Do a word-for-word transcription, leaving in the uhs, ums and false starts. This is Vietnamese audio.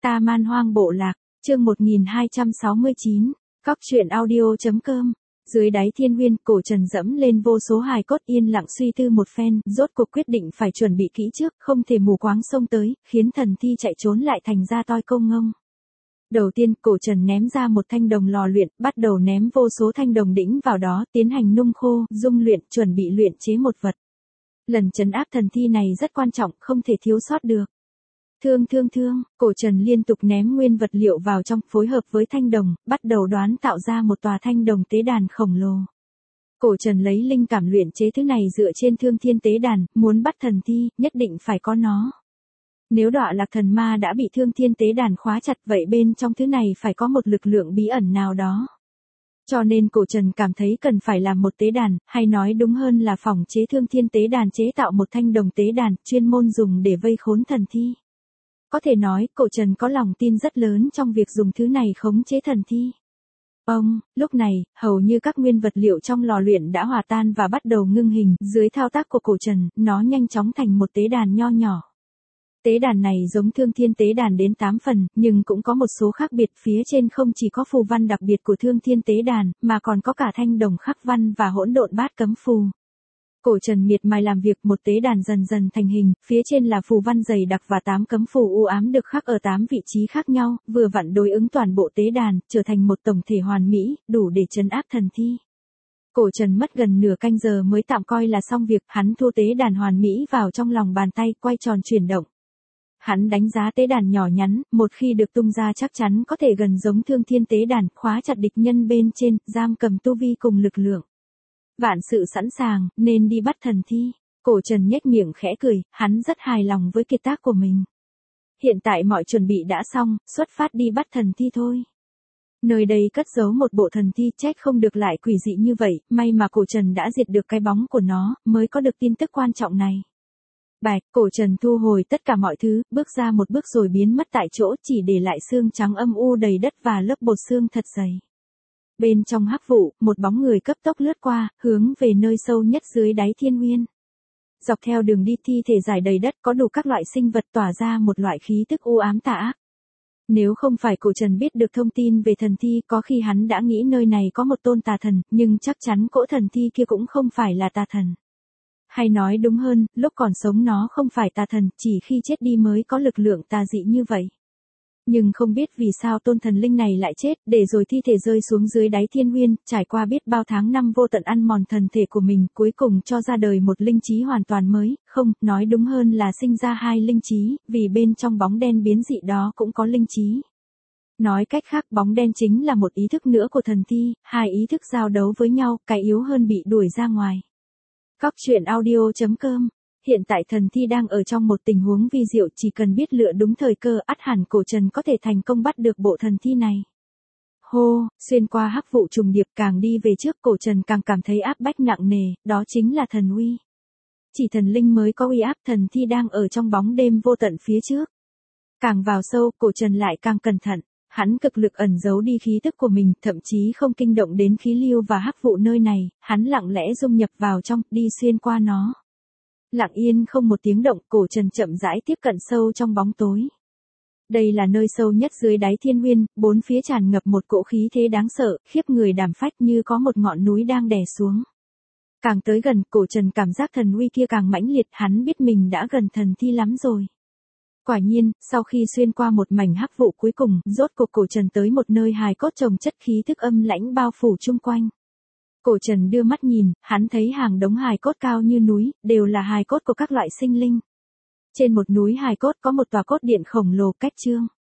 Ta Man Hoang Bộ Lạc, chương một nghìn hai trăm sáu mươi chín, Cóc truyện audio chấm com. Dưới đáy thiên nguyên, cổ trần dẫm lên vô số hài cốt yên lặng suy tư một phen, rốt cuộc quyết định phải chuẩn bị kỹ trước, không thể mù quáng xông tới, khiến thần thi chạy trốn lại thành ra toi công ngông. Đầu tiên, cổ trần ném ra một thanh đồng lò luyện, bắt đầu ném vô số thanh đồng đĩnh vào đó, tiến hành nung khô, dung luyện, chuẩn bị luyện chế một vật. Lần trấn áp thần thi này rất quan trọng, không thể thiếu sót được. Thương thương thương, cổ trần liên tục ném nguyên vật liệu vào trong, phối hợp với thanh đồng, bắt đầu đoán tạo ra một tòa thanh đồng tế đàn khổng lồ. Cổ trần lấy linh cảm luyện chế thứ này dựa trên thương thiên tế đàn, muốn bắt thần thi, nhất định phải có nó. Nếu Đọa Lạc thần ma đã bị thương thiên tế đàn khóa chặt, vậy bên trong thứ này phải có một lực lượng bí ẩn nào đó. Cho nên cổ trần cảm thấy cần phải làm một tế đàn, hay nói đúng hơn là phỏng chế thương thiên tế đàn chế tạo một thanh đồng tế đàn, chuyên môn dùng để vây khốn thần thi. Có thể nói, cổ trần có lòng tin rất lớn trong việc dùng thứ này khống chế thần thi. Ông, lúc này, hầu như các nguyên vật liệu trong lò luyện đã hòa tan và bắt đầu ngưng hình, dưới thao tác của cổ trần, nó nhanh chóng thành một tế đàn nho nhỏ. Tế đàn này giống thương thiên tế đàn đến tám phần, nhưng cũng có một số khác biệt, phía trên không chỉ có phù văn đặc biệt của thương thiên tế đàn, mà còn có cả thanh đồng khắc văn và hỗn độn bát cấm phù. Cổ trần miệt mài làm việc, một tế đàn dần dần thành hình, phía trên là phù văn dày đặc và tám cấm phù u ám được khắc ở tám vị trí khác nhau, vừa vặn đối ứng toàn bộ tế đàn, trở thành một tổng thể hoàn mỹ, đủ để trấn áp thần thi. Cổ trần mất gần nửa canh giờ mới tạm coi là xong việc, hắn thu tế đàn hoàn mỹ vào trong lòng bàn tay, quay tròn chuyển động. Hắn đánh giá tế đàn nhỏ nhắn, một khi được tung ra chắc chắn có thể gần giống thương thiên tế đàn, khóa chặt địch nhân bên trên, giam cầm tu vi cùng lực lượng. Vạn sự sẵn sàng, nên đi bắt thần thi. Cổ trần nhếch miệng khẽ cười, hắn rất hài lòng với kiệt tác của mình. Hiện tại mọi chuẩn bị đã xong, xuất phát đi bắt thần thi thôi. Nơi đây cất giấu một bộ thần thi, trách không được lại quỷ dị như vậy, may mà cổ trần đã diệt được cái bóng của nó, mới có được tin tức quan trọng này. Bạch, cổ trần thu hồi tất cả mọi thứ, bước ra một bước rồi biến mất tại chỗ, chỉ để lại xương trắng âm u đầy đất và lớp bột xương thật dày. Bên trong hắc vụ, một bóng người cấp tốc lướt qua, hướng về nơi sâu nhất dưới đáy thiên nguyên. Dọc theo đường đi, thi thể rải đầy đất, có đủ các loại sinh vật tỏa ra một loại khí tức u ám tà ác. Nếu không phải cổ trần biết được thông tin về thần thi, có khi hắn đã nghĩ nơi này có một tôn tà thần, nhưng chắc chắn cỗ thần thi kia cũng không phải là tà thần. Hay nói đúng hơn, lúc còn sống nó không phải tà thần, chỉ khi chết đi mới có lực lượng tà dị như vậy. Nhưng không biết vì sao tôn thần linh này lại chết, để rồi thi thể rơi xuống dưới đáy thiên nguyên, trải qua biết bao tháng năm vô tận ăn mòn thần thể của mình, cuối cùng cho ra đời một linh trí hoàn toàn mới, không, nói đúng hơn là sinh ra hai linh trí, vì bên trong bóng đen biến dị đó cũng có linh trí. Nói cách khác, bóng đen chính là một ý thức nữa của thần thi, hai ý thức giao đấu với nhau, cái yếu hơn bị đuổi ra ngoài. Cóc truyện audio chấm com. Hiện tại thần thi đang ở trong một tình huống vi diệu, chỉ cần biết lựa đúng thời cơ, ắt hẳn cổ trần có thể thành công bắt được bộ thần thi này. Hô, xuyên qua hắc vụ trùng điệp, càng đi về trước cổ trần càng cảm thấy áp bách nặng nề, đó chính là thần uy. Chỉ thần linh mới có uy áp, thần thi đang ở trong bóng đêm vô tận phía trước. Càng vào sâu, cổ trần lại càng cẩn thận. Hắn cực lực ẩn giấu đi khí tức của mình, thậm chí không kinh động đến khí lưu và hắc vụ nơi này, hắn lặng lẽ dung nhập vào trong, đi xuyên qua nó. Lặng yên không một tiếng động, cổ trần chậm rãi tiếp cận sâu trong bóng tối. Đây là nơi sâu nhất dưới đáy thiên nguyên, bốn phía tràn ngập một cỗ khí thế đáng sợ, khiếp người đảm phách như có một ngọn núi đang đè xuống. Càng tới gần, cổ trần cảm giác thần uy kia càng mãnh liệt, hắn biết mình đã gần thần thi lắm rồi. Quả nhiên, sau khi xuyên qua một mảnh hắc vụ cuối cùng, rốt cuộc cổ trần tới một nơi hài cốt chồng chất, khí thức âm lãnh bao phủ chung quanh. Cổ trần đưa mắt nhìn, hắn thấy hàng đống hài cốt cao như núi, đều là hài cốt của các loại sinh linh. Trên một núi hài cốt có một tòa cốt điện khổng lồ cách trương.